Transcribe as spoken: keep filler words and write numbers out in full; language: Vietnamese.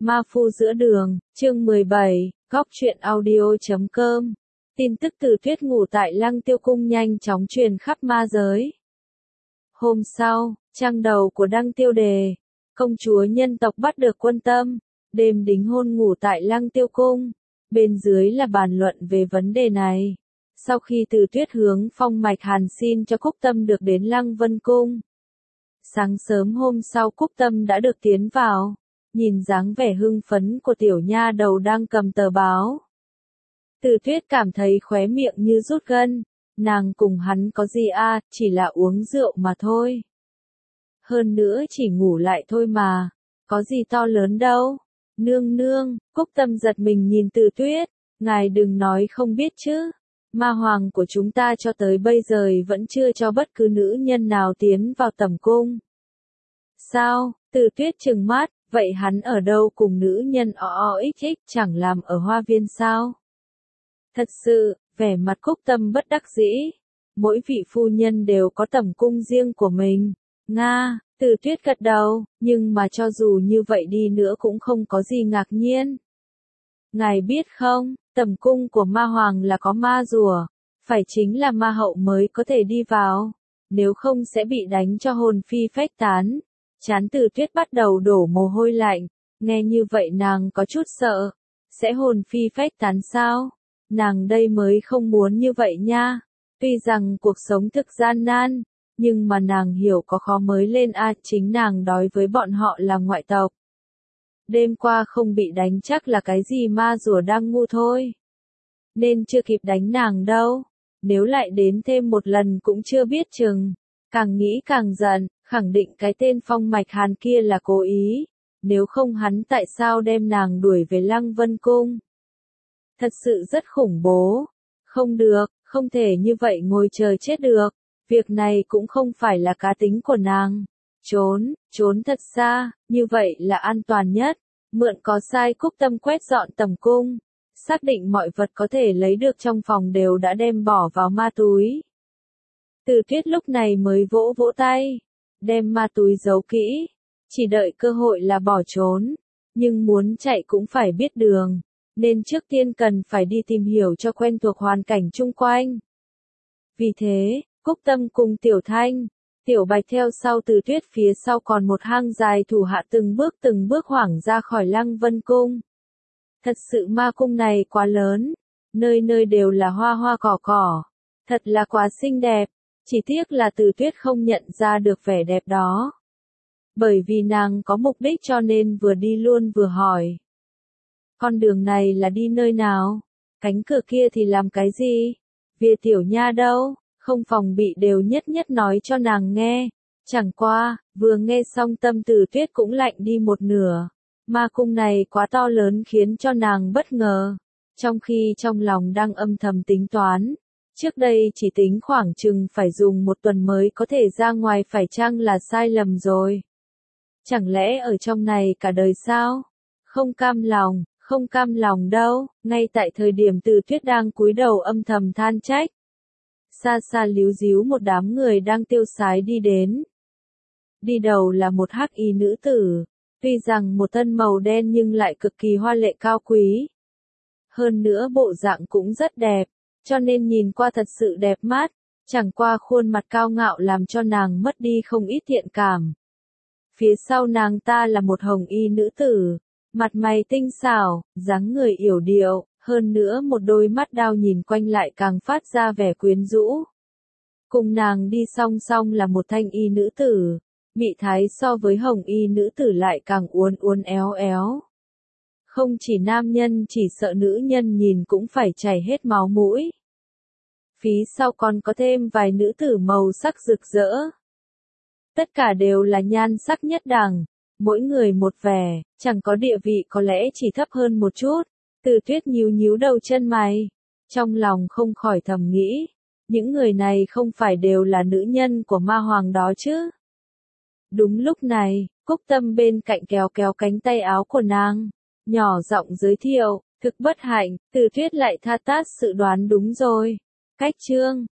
Ma Phu giữa đường, chương mười bảy, góc truyện audio chấm com. Tin tức Từ Tuyết ngủ tại Lăng Tiêu Cung nhanh chóng truyền khắp ma giới. Hôm sau, trang đầu của Đăng Tiêu đề, công chúa nhân tộc bắt được quân tâm, đêm đính hôn ngủ tại Lăng Tiêu Cung. Bên dưới là bàn luận về vấn đề này. Sau khi Từ Tuyết hướng phong mạch hàn xin cho Cúc Tâm được đến Lăng Vân Cung. Sáng sớm hôm sau Cúc Tâm đã được tiến vào. Nhìn dáng vẻ hưng phấn của tiểu nha đầu đang cầm tờ báo. Từ Tuyết cảm thấy khóe miệng như rút gân, nàng cùng hắn có gì à, chỉ là uống rượu mà thôi. Hơn nữa chỉ ngủ lại thôi mà, có gì to lớn đâu. Nương nương, Cúc Tâm giật mình nhìn Từ Tuyết, ngài đừng nói không biết chứ. Ma hoàng của chúng ta cho tới bây giờ vẫn chưa cho bất cứ nữ nhân nào tiến vào tẩm cung. Sao? Từ Tuyết trừng mắt. Vậy hắn ở đâu cùng nữ nhân o o x x chẳng làm ở hoa viên sao? Thật sự, vẻ mặt Cúc Tâm bất đắc dĩ. Mỗi vị phu nhân đều có tẩm cung riêng của mình. Nga, Từ Tuyết gật đầu, nhưng mà cho dù như vậy đi nữa cũng không có gì ngạc nhiên. Ngài biết không, tẩm cung của ma hoàng là có ma rùa, phải chính là ma hậu mới có thể đi vào, nếu không sẽ bị đánh cho hồn phi phách tán. Chán Từ Tuyết bắt đầu đổ mồ hôi lạnh, nghe như vậy nàng có chút sợ, sẽ hồn phi phách tán sao? Nàng đây mới không muốn như vậy nha. Tuy rằng cuộc sống thực gian nan, nhưng mà nàng hiểu có khó mới lên a, chính nàng đói với bọn họ là ngoại tộc. Đêm qua không bị đánh chắc là cái gì ma rùa đang ngu thôi. Nên chưa kịp đánh nàng đâu, nếu lại đến thêm một lần cũng chưa biết chừng. Càng nghĩ càng giận, khẳng định cái tên phong mạch hàn kia là cố ý, nếu không hắn tại sao đem nàng đuổi về Lăng Vân Cung. Thật sự rất khủng bố, không được, không thể như vậy ngồi chờ chết được, việc này cũng không phải là cá tính của nàng. Trốn, trốn thật xa, như vậy là an toàn nhất, mượn có sai Cúc Tâm quét dọn tẩm cung, xác định mọi vật có thể lấy được trong phòng đều đã đem bỏ vào ma túi. Từ Tuyết lúc này mới vỗ vỗ tay, đem ma túi giấu kỹ, chỉ đợi cơ hội là bỏ trốn, nhưng muốn chạy cũng phải biết đường, nên trước tiên cần phải đi tìm hiểu cho quen thuộc hoàn cảnh chung quanh. Vì thế, Cúc Tâm cùng Tiểu Thanh, Tiểu Bạch theo sau Từ Tuyết phía sau còn một hang dài thủ hạ từng bước từng bước hoảng ra khỏi Lăng Vân Cung. Thật sự ma cung này quá lớn, nơi nơi đều là hoa hoa cỏ cỏ, thật là quá xinh đẹp. Chỉ tiếc là Từ Tuyết không nhận ra được vẻ đẹp đó. Bởi vì nàng có mục đích cho nên vừa đi luôn vừa hỏi. Con đường này là đi nơi nào? Cánh cửa kia thì làm cái gì? Vỉa tiểu nha đâu? Không phòng bị đều nhất nhất nói cho nàng nghe. Chẳng qua, vừa nghe xong tâm Từ Tuyết cũng lạnh đi một nửa. Ma cung này quá to lớn khiến cho nàng bất ngờ. Trong khi trong lòng đang âm thầm tính toán. Trước đây chỉ tính khoảng chừng phải dùng một tuần mới có thể ra ngoài, phải chăng là sai lầm rồi? Chẳng lẽ ở trong này cả đời sao? Không cam lòng, không cam lòng đâu, ngay tại thời điểm Từ Tuyết đang cúi đầu âm thầm than trách. Xa xa líu díu một đám người đang tiêu sái đi đến. Đi đầu là một hắc y nữ tử, tuy rằng một thân màu đen nhưng lại cực kỳ hoa lệ cao quý. Hơn nữa bộ dạng cũng rất đẹp. Cho nên nhìn qua thật sự đẹp mắt, chẳng qua khuôn mặt cao ngạo làm cho nàng mất đi không ít thiện cảm. Phía sau nàng ta là một hồng y nữ tử, mặt mày tinh xảo, dáng người yểu điệu, hơn nữa một đôi mắt đao nhìn quanh lại càng phát ra vẻ quyến rũ. Cùng nàng đi song song là một thanh y nữ tử, mị thái so với hồng y nữ tử lại càng uốn uốn éo éo. Không chỉ nam nhân chỉ sợ nữ nhân nhìn cũng phải chảy hết máu mũi. Phía sau còn có thêm vài nữ tử màu sắc rực rỡ. Tất cả đều là nhan sắc nhất đẳng, mỗi người một vẻ, chẳng có địa vị có lẽ chỉ thấp hơn một chút. Từ Tuyết nhíu nhíu đầu chân mày, trong lòng không khỏi thầm nghĩ, những người này không phải đều là nữ nhân của ma hoàng đó chứ. Đúng lúc này, Cúc Tâm bên cạnh kéo kéo cánh tay áo của nàng. Nhỏ giọng giới thiệu, thực bất hạnh, Từ Tuyết lại tha tát sự đoán đúng rồi. Cách chương,